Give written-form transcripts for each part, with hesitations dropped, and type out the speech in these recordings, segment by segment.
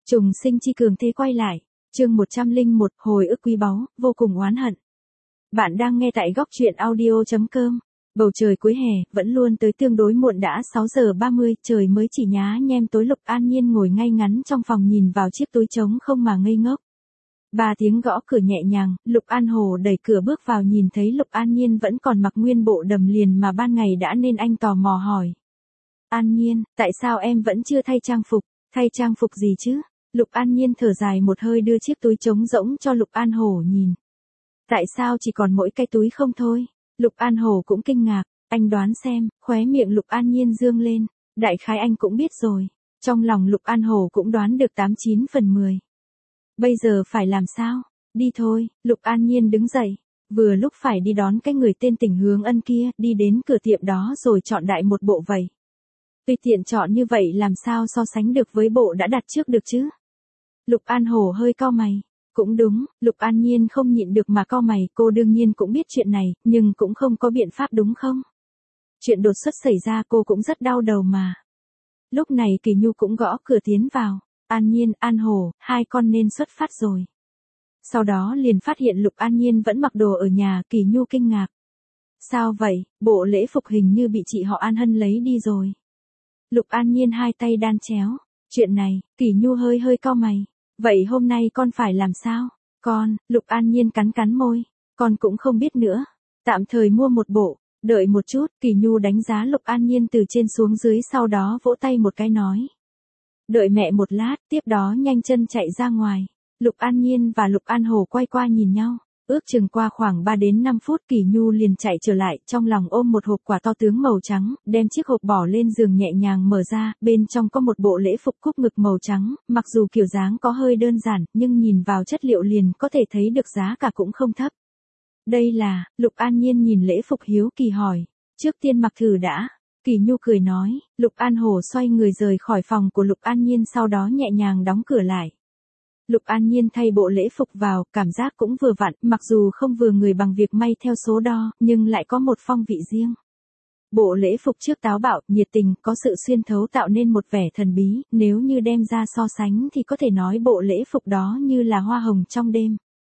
Trùng sinh chi cường thế quay lại. Chương 101, hồi ức quý báu, vô cùng oán hận. Bạn đang nghe tại góc truyện audio.com. Bầu trời cuối hè, vẫn luôn tới tương đối muộn, đã 6 giờ 30, trời mới chỉ nhá nhem tối. Lục An Nhiên ngồi ngay ngắn trong phòng nhìn vào chiếc túi trống không mà ngây ngốc. 3 tiếng gõ cửa nhẹ nhàng, Lục An Hồ đẩy cửa bước vào, nhìn thấy Lục An Nhiên vẫn còn mặc nguyên bộ đầm liền mà ban ngày đã nên anh tò mò hỏi. An Nhiên, tại sao em vẫn chưa thay trang phục? Thay trang phục gì chứ? Lục An Nhiên thở dài một hơi đưa chiếc túi trống rỗng cho Lục An Hổ nhìn. Tại sao chỉ còn mỗi cái túi không thôi? Lục An Hổ cũng kinh ngạc, anh đoán xem, khóe miệng Lục An Nhiên dương lên. Đại khái anh cũng biết rồi. Trong lòng Lục An Hổ cũng đoán được 89 phần 10. Bây giờ phải làm sao? Đi thôi, Lục An Nhiên đứng dậy. Vừa lúc phải đi đón cái người tên Tỉnh Hướng Ân kia, đi đến cửa tiệm đó rồi chọn đại một bộ vậy. Tùy tiện chọn như vậy làm sao so sánh được với bộ đã đặt trước được chứ? Lục An Hổ hơi cau mày. Cũng đúng, Lục An Nhiên không nhịn được mà cau mày, cô đương nhiên cũng biết chuyện này, nhưng cũng không có biện pháp đúng không? Chuyện đột xuất xảy ra cô cũng rất đau đầu mà. Lúc này Kỳ Nhu cũng gõ cửa tiến vào. An Nhiên, An Hổ, hai con nên xuất phát rồi. Sau đó liền phát hiện Lục An Nhiên vẫn mặc đồ ở nhà. Kỳ Nhu kinh ngạc. Sao vậy, bộ lễ phục hình như bị chị họ An Hân lấy đi rồi. Lục An Nhiên hai tay đan chéo. Chuyện này, Kỳ Nhu hơi cau mày. Vậy hôm nay con phải làm sao? Con, Lục An Nhiên cắn môi. Con cũng không biết nữa. Tạm thời mua một bộ. Đợi một chút, Kỳ Nhu đánh giá Lục An Nhiên từ trên xuống dưới, sau đó vỗ tay một cái nói. Đợi mẹ một lát, tiếp đó nhanh chân chạy ra ngoài. Lục An Nhiên và Lục An Hổ quay qua nhìn nhau. Ước chừng qua khoảng 3 đến 5 phút Kỳ Nhu liền chạy trở lại, trong lòng ôm một hộp quà to tướng màu trắng, đem chiếc hộp bỏ lên giường nhẹ nhàng mở ra, bên trong có một bộ lễ phục cúc ngực màu trắng, mặc dù kiểu dáng có hơi đơn giản, nhưng nhìn vào chất liệu liền có thể thấy được giá cả cũng không thấp. Đây là, Lục An Nhiên nhìn lễ phục hiếu kỳ hỏi, trước tiên mặc thử đã. Kỳ Nhu cười nói. Lục An Hổ xoay người rời khỏi phòng của Lục An Nhiên, sau đó nhẹ nhàng đóng cửa lại. Lục An Nhiên thay bộ lễ phục vào, cảm giác cũng vừa vặn, mặc dù không vừa người bằng việc may theo số đo, nhưng lại có một phong vị riêng. Bộ lễ phục trước táo bạo, nhiệt tình, có sự xuyên thấu tạo nên một vẻ thần bí, nếu như đem ra so sánh thì có thể nói bộ lễ phục đó như là hoa hồng trong đêm.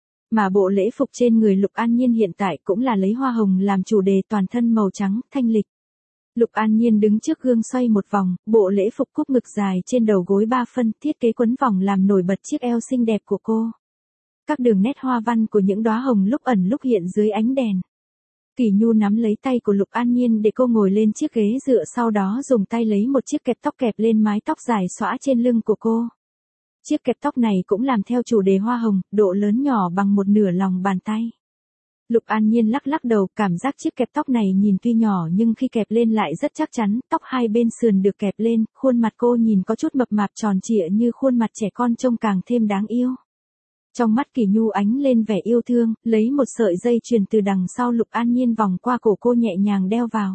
Mà bộ lễ phục trên người Lục An Nhiên hiện tại cũng là lấy hoa hồng làm chủ đề, toàn thân màu trắng, thanh lịch. Lục An Nhiên đứng trước gương xoay một vòng, bộ lễ phục cúc ngực dài trên đầu gối 3 phân, thiết kế quấn vòng làm nổi bật chiếc eo xinh đẹp của cô. Các đường nét hoa văn của những đóa hồng lúc ẩn lúc hiện dưới ánh đèn. Kỳ Nhu nắm lấy tay của Lục An Nhiên để cô ngồi lên chiếc ghế dựa, sau đó dùng tay lấy một chiếc kẹp tóc kẹp lên mái tóc dài xõa trên lưng của cô. Chiếc kẹp tóc này cũng làm theo chủ đề hoa hồng, độ lớn nhỏ bằng một nửa lòng bàn tay. Lục An Nhiên lắc đầu, cảm giác chiếc kẹp tóc này nhìn tuy nhỏ nhưng khi kẹp lên lại rất chắc chắn, tóc hai bên sườn được kẹp lên, khuôn mặt cô nhìn có chút mập mạp tròn trịa như khuôn mặt trẻ con, trông càng thêm đáng yêu. Trong mắt Kỳ Nhu ánh lên vẻ yêu thương, lấy một sợi dây chuyền từ đằng sau Lục An Nhiên vòng qua cổ cô nhẹ nhàng đeo vào.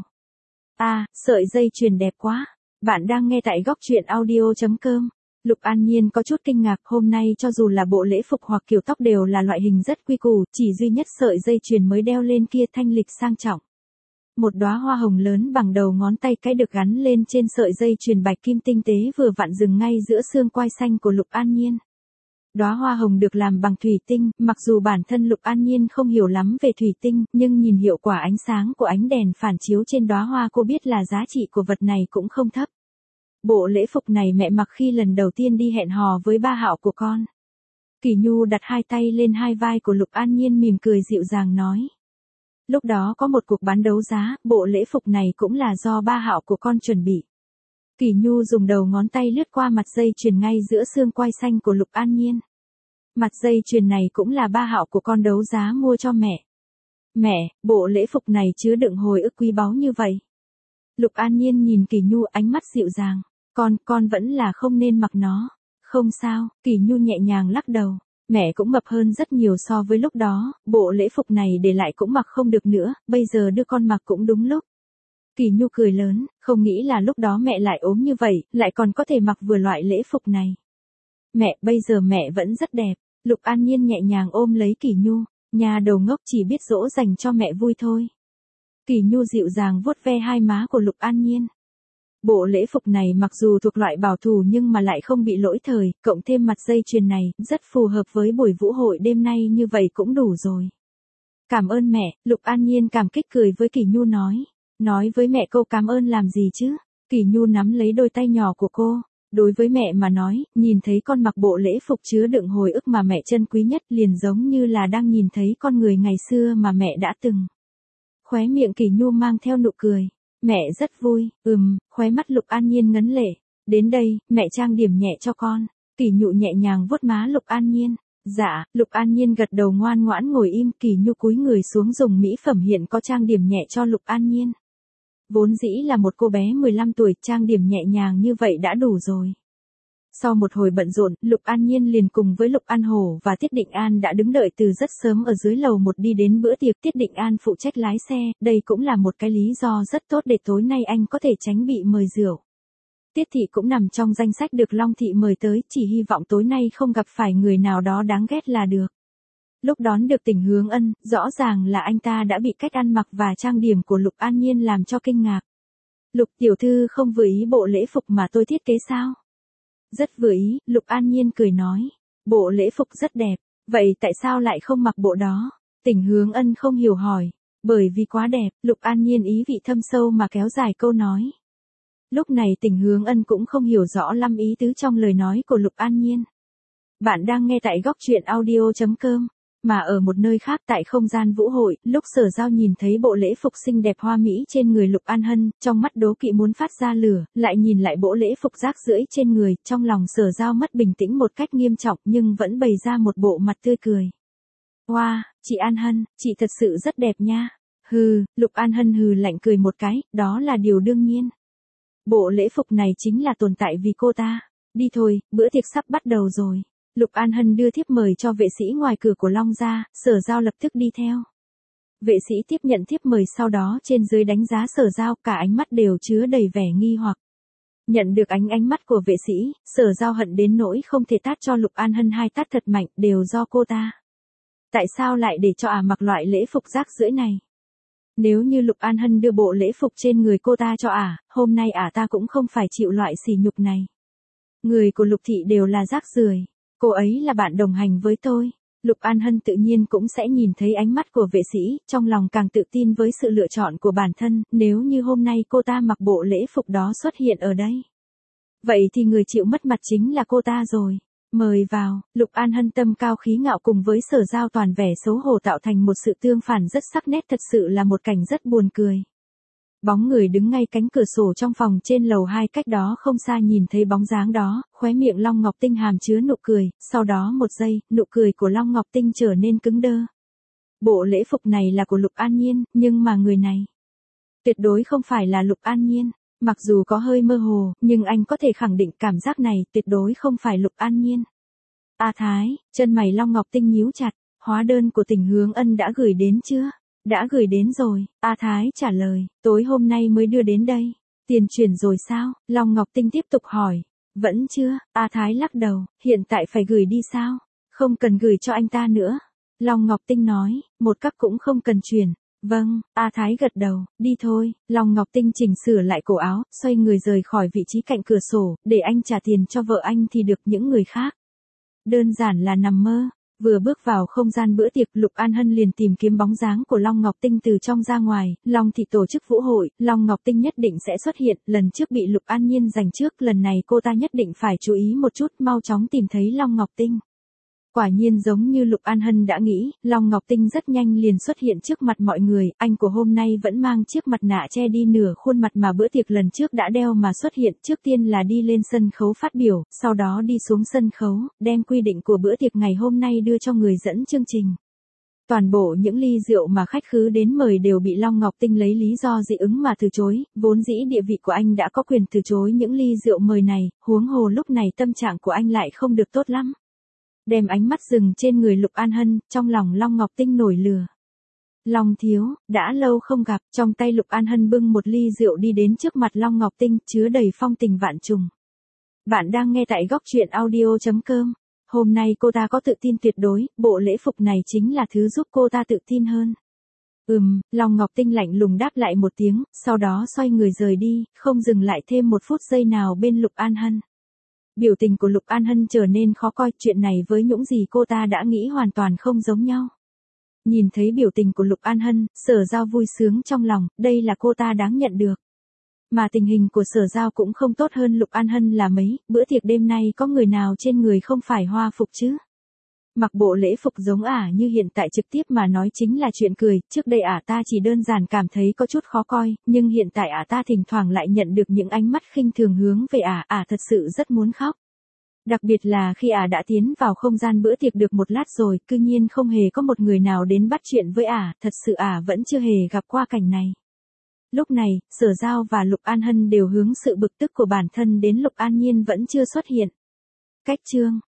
Sợi dây chuyền đẹp quá. Bạn đang nghe tại góc truyện audio.com. Lục An Nhiên có chút kinh ngạc, hôm nay cho dù là bộ lễ phục hoặc kiểu tóc đều là loại hình rất quy củ, chỉ duy nhất sợi dây chuyền mới đeo lên kia thanh lịch sang trọng. Một đóa hoa hồng lớn bằng đầu ngón tay cái được gắn lên trên sợi dây chuyền bạch kim tinh tế vừa vặn dừng ngay giữa xương quai xanh của Lục An Nhiên. Đóa hoa hồng được làm bằng thủy tinh, mặc dù bản thân Lục An Nhiên không hiểu lắm về thủy tinh, nhưng nhìn hiệu quả ánh sáng của ánh đèn phản chiếu trên đóa hoa cô biết là giá trị của vật này cũng không thấp. Bộ lễ phục này mẹ mặc khi lần đầu tiên đi hẹn hò với ba Hạo của con. Kỳ Nhu đặt hai tay lên hai vai của Lục An Nhiên, mỉm cười dịu dàng nói. Lúc đó có một cuộc bán đấu giá, bộ lễ phục này cũng là do ba Hạo của con chuẩn bị. Kỳ Nhu dùng đầu ngón tay lướt qua mặt dây chuyền ngay giữa xương quai xanh của Lục An Nhiên. Mặt dây chuyền này cũng là ba Hạo của con đấu giá mua cho mẹ. Mẹ, bộ lễ phục này chứa đựng hồi ức quý báu như vậy. Lục An Nhiên nhìn Kỳ Nhu ánh mắt dịu dàng. Con vẫn là không nên mặc nó. Không sao, Kỳ Nhu nhẹ nhàng lắc đầu. Mẹ cũng mập hơn rất nhiều so với lúc đó, bộ lễ phục này để lại cũng mặc không được nữa, bây giờ đưa con mặc cũng đúng lúc. Kỳ Nhu cười lớn, không nghĩ là lúc đó mẹ lại ốm như vậy, lại còn có thể mặc vừa loại lễ phục này. Mẹ, bây giờ mẹ vẫn rất đẹp. Lục An Nhiên nhẹ nhàng ôm lấy Kỳ Nhu, nhà đầu ngốc chỉ biết dỗ dành cho mẹ vui thôi. Kỳ Nhu dịu dàng vuốt ve hai má của Lục An Nhiên. Bộ lễ phục này mặc dù thuộc loại bảo thủ nhưng mà lại không bị lỗi thời, cộng thêm mặt dây chuyền này, rất phù hợp với buổi vũ hội đêm nay như vậy cũng đủ rồi. Cảm ơn mẹ, Lục An Nhiên cảm kích cười với Kỷ Nhu nói. Nói với mẹ câu cảm ơn làm gì chứ? Kỷ Nhu nắm lấy đôi tay nhỏ của cô. Đối với mẹ mà nói, nhìn thấy con mặc bộ lễ phục chứa đựng hồi ức mà mẹ trân quý nhất liền giống như là đang nhìn thấy con người ngày xưa mà mẹ đã từng. Khóe miệng Kỷ Nhu mang theo nụ cười. Mẹ rất vui, khóe mắt Lục An Nhiên ngấn lệ. Đến đây, mẹ trang điểm nhẹ cho con. Kỷ Nhu nhẹ nhàng vuốt má Lục An Nhiên. Dạ, Lục An Nhiên gật đầu ngoan ngoãn ngồi im. Kỷ Nhu cúi người xuống dùng mỹ phẩm hiện có trang điểm nhẹ cho Lục An Nhiên. Vốn dĩ là một cô bé 15 tuổi, trang điểm nhẹ nhàng như vậy đã đủ rồi. Sau một hồi bận rộn, Lục An Nhiên liền cùng với Lục An Hổ và Tiết Định An đã đứng đợi từ rất sớm ở dưới lầu 1 đi đến bữa tiệc. Tiết Định An phụ trách lái xe, đây cũng là một cái lý do rất tốt để tối nay anh có thể tránh bị mời rượu. Tiết Thị cũng nằm trong danh sách được Long Thị mời tới, chỉ hy vọng tối nay không gặp phải người nào đó đáng ghét là được. Lúc đón được Tỉnh Hướng Ân, rõ ràng là anh ta đã bị cách ăn mặc và trang điểm của Lục An Nhiên làm cho kinh ngạc. Lục tiểu thư không vừa ý bộ lễ phục mà tôi thiết kế sao? Rất vừa ý, Lục An Nhiên cười nói. Bộ lễ phục rất đẹp, vậy tại sao lại không mặc bộ đó? Tỉnh Hướng Ân không hiểu hỏi. Bởi vì quá đẹp, Lục An Nhiên ý vị thâm sâu mà kéo dài câu nói. Lúc này Tỉnh Hướng Ân cũng không hiểu rõ lắm ý tứ trong lời nói của Lục An Nhiên. Bạn đang nghe tại góc truyện audio.com. Mà ở một nơi khác tại không gian vũ hội, lúc Sở Giao nhìn thấy bộ lễ phục xinh đẹp hoa mỹ trên người Lục An Hân, trong mắt đố kỵ muốn phát ra lửa, lại nhìn lại bộ lễ phục rác rưởi trên người, trong lòng Sở Giao mất bình tĩnh một cách nghiêm trọng nhưng vẫn bày ra một bộ mặt tươi cười. Wow, chị An Hân, chị thật sự rất đẹp nha. Hừ, Lục An Hân hừ lạnh cười một cái, đó là điều đương nhiên. Bộ lễ phục này chính là tồn tại vì cô ta. Đi thôi, bữa tiệc sắp bắt đầu rồi. Lục An Hân đưa thiếp mời cho vệ sĩ ngoài cửa của Long gia, Sở Giao lập tức đi theo. Vệ sĩ tiếp nhận thiếp mời sau đó trên dưới đánh giá Sở Giao, cả ánh mắt đều chứa đầy vẻ nghi hoặc. Nhận được ánh mắt của vệ sĩ, Sở Giao hận đến nỗi không thể tát cho Lục An Hân 2 tát thật mạnh, đều do cô ta. Tại sao lại để cho mặc loại lễ phục rác rưởi này? Nếu như Lục An Hân đưa bộ lễ phục trên người cô ta cho hôm nay ta cũng không phải chịu loại sỉ nhục này. Người của Lục thị đều là rác rưởi. Cô ấy là bạn đồng hành với tôi. Lục An Hân tự nhiên cũng sẽ nhìn thấy ánh mắt của vệ sĩ, trong lòng càng tự tin với sự lựa chọn của bản thân, nếu như hôm nay cô ta mặc bộ lễ phục đó xuất hiện ở đây. Vậy thì người chịu mất mặt chính là cô ta rồi. Mời vào, Lục An Hân tâm cao khí ngạo cùng với Sở Giao toàn vẻ xấu hổ tạo thành một sự tương phản rất sắc nét, thật sự là một cảnh rất buồn cười. Bóng người đứng ngay cánh cửa sổ trong phòng trên lầu 2 cách đó không xa nhìn thấy bóng dáng đó, khóe miệng Long Ngọc Tinh hàm chứa nụ cười, sau đó một giây, nụ cười của Long Ngọc Tinh trở nên cứng đơ. Bộ lễ phục này là của Lục An Nhiên, nhưng mà người này tuyệt đối không phải là Lục An Nhiên. Mặc dù có hơi mơ hồ, nhưng anh có thể khẳng định cảm giác này tuyệt đối không phải Lục An Nhiên. Thái, chân mày Long Ngọc Tinh nhíu chặt, hóa đơn của Tỉnh Hướng Ân đã gửi đến chưa? Đã gửi đến rồi, Thái trả lời, tối hôm nay mới đưa đến đây. Tiền chuyển rồi sao? Long Ngọc Tinh tiếp tục hỏi. Vẫn chưa, Thái lắc đầu, hiện tại phải gửi đi sao? Không cần gửi cho anh ta nữa. Long Ngọc Tinh nói, một cấp cũng không cần chuyển. Vâng, Thái gật đầu, đi thôi. Long Ngọc Tinh chỉnh sửa lại cổ áo, xoay người rời khỏi vị trí cạnh cửa sổ, để anh trả tiền cho vợ anh thì được những người khác. Đơn giản là nằm mơ. Vừa bước vào không gian bữa tiệc, Lục An Hân liền tìm kiếm bóng dáng của Long Ngọc Tinh từ trong ra ngoài. Long thị tổ chức vũ hội, Long Ngọc Tinh nhất định sẽ xuất hiện, lần trước bị Lục An Nhiên giành trước, lần này cô ta nhất định phải chú ý một chút, mau chóng tìm thấy Long Ngọc Tinh. Quả nhiên giống như Lục An Hân đã nghĩ, Long Ngọc Tinh rất nhanh liền xuất hiện trước mặt mọi người, anh của hôm nay vẫn mang chiếc mặt nạ che đi nửa khuôn mặt mà bữa tiệc lần trước đã đeo mà xuất hiện, trước tiên là đi lên sân khấu phát biểu, sau đó đi xuống sân khấu, đem quy định của bữa tiệc ngày hôm nay đưa cho người dẫn chương trình. Toàn bộ những ly rượu mà khách khứ đến mời đều bị Long Ngọc Tinh lấy lý do dị ứng mà từ chối, vốn dĩ địa vị của anh đã có quyền từ chối những ly rượu mời này, huống hồ lúc này tâm trạng của anh lại không được tốt lắm. Đem ánh mắt dừng trên người Lục An Hân, trong lòng Long Ngọc Tinh nổi lửa. Long thiếu, đã lâu không gặp, trong tay Lục An Hân bưng một ly rượu đi đến trước mặt Long Ngọc Tinh, chứa đầy phong tình vạn trùng. Bạn đang nghe tại góc truyện audio.com. Hôm nay cô ta có tự tin tuyệt đối, bộ lễ phục này chính là thứ giúp cô ta tự tin hơn. Long Ngọc Tinh lạnh lùng đáp lại một tiếng, sau đó xoay người rời đi, không dừng lại thêm một phút giây nào bên Lục An Hân. Biểu tình của Lục An Hân trở nên khó coi, chuyện này với những gì cô ta đã nghĩ hoàn toàn không giống nhau. Nhìn thấy biểu tình của Lục An Hân, Sở Giao vui sướng trong lòng, đây là cô ta đáng nhận được. Mà tình hình của Sở Giao cũng không tốt hơn Lục An Hân là mấy, bữa tiệc đêm nay có người nào trên người không phải hoa phục chứ? Mặc bộ lễ phục giống ả như hiện tại trực tiếp mà nói chính là chuyện cười, trước đây ả ta chỉ đơn giản cảm thấy có chút khó coi, nhưng hiện tại ả ta thỉnh thoảng lại nhận được những ánh mắt khinh thường hướng về ả thật sự rất muốn khóc. Đặc biệt là khi ả đã tiến vào không gian bữa tiệc được một lát rồi, cư nhiên không hề có một người nào đến bắt chuyện với ả, thật sự ả vẫn chưa hề gặp qua cảnh này. Lúc này, Sở Giao và Lục An Hân đều hướng sự bực tức của bản thân đến Lục An Nhiên vẫn chưa xuất hiện. Cách chương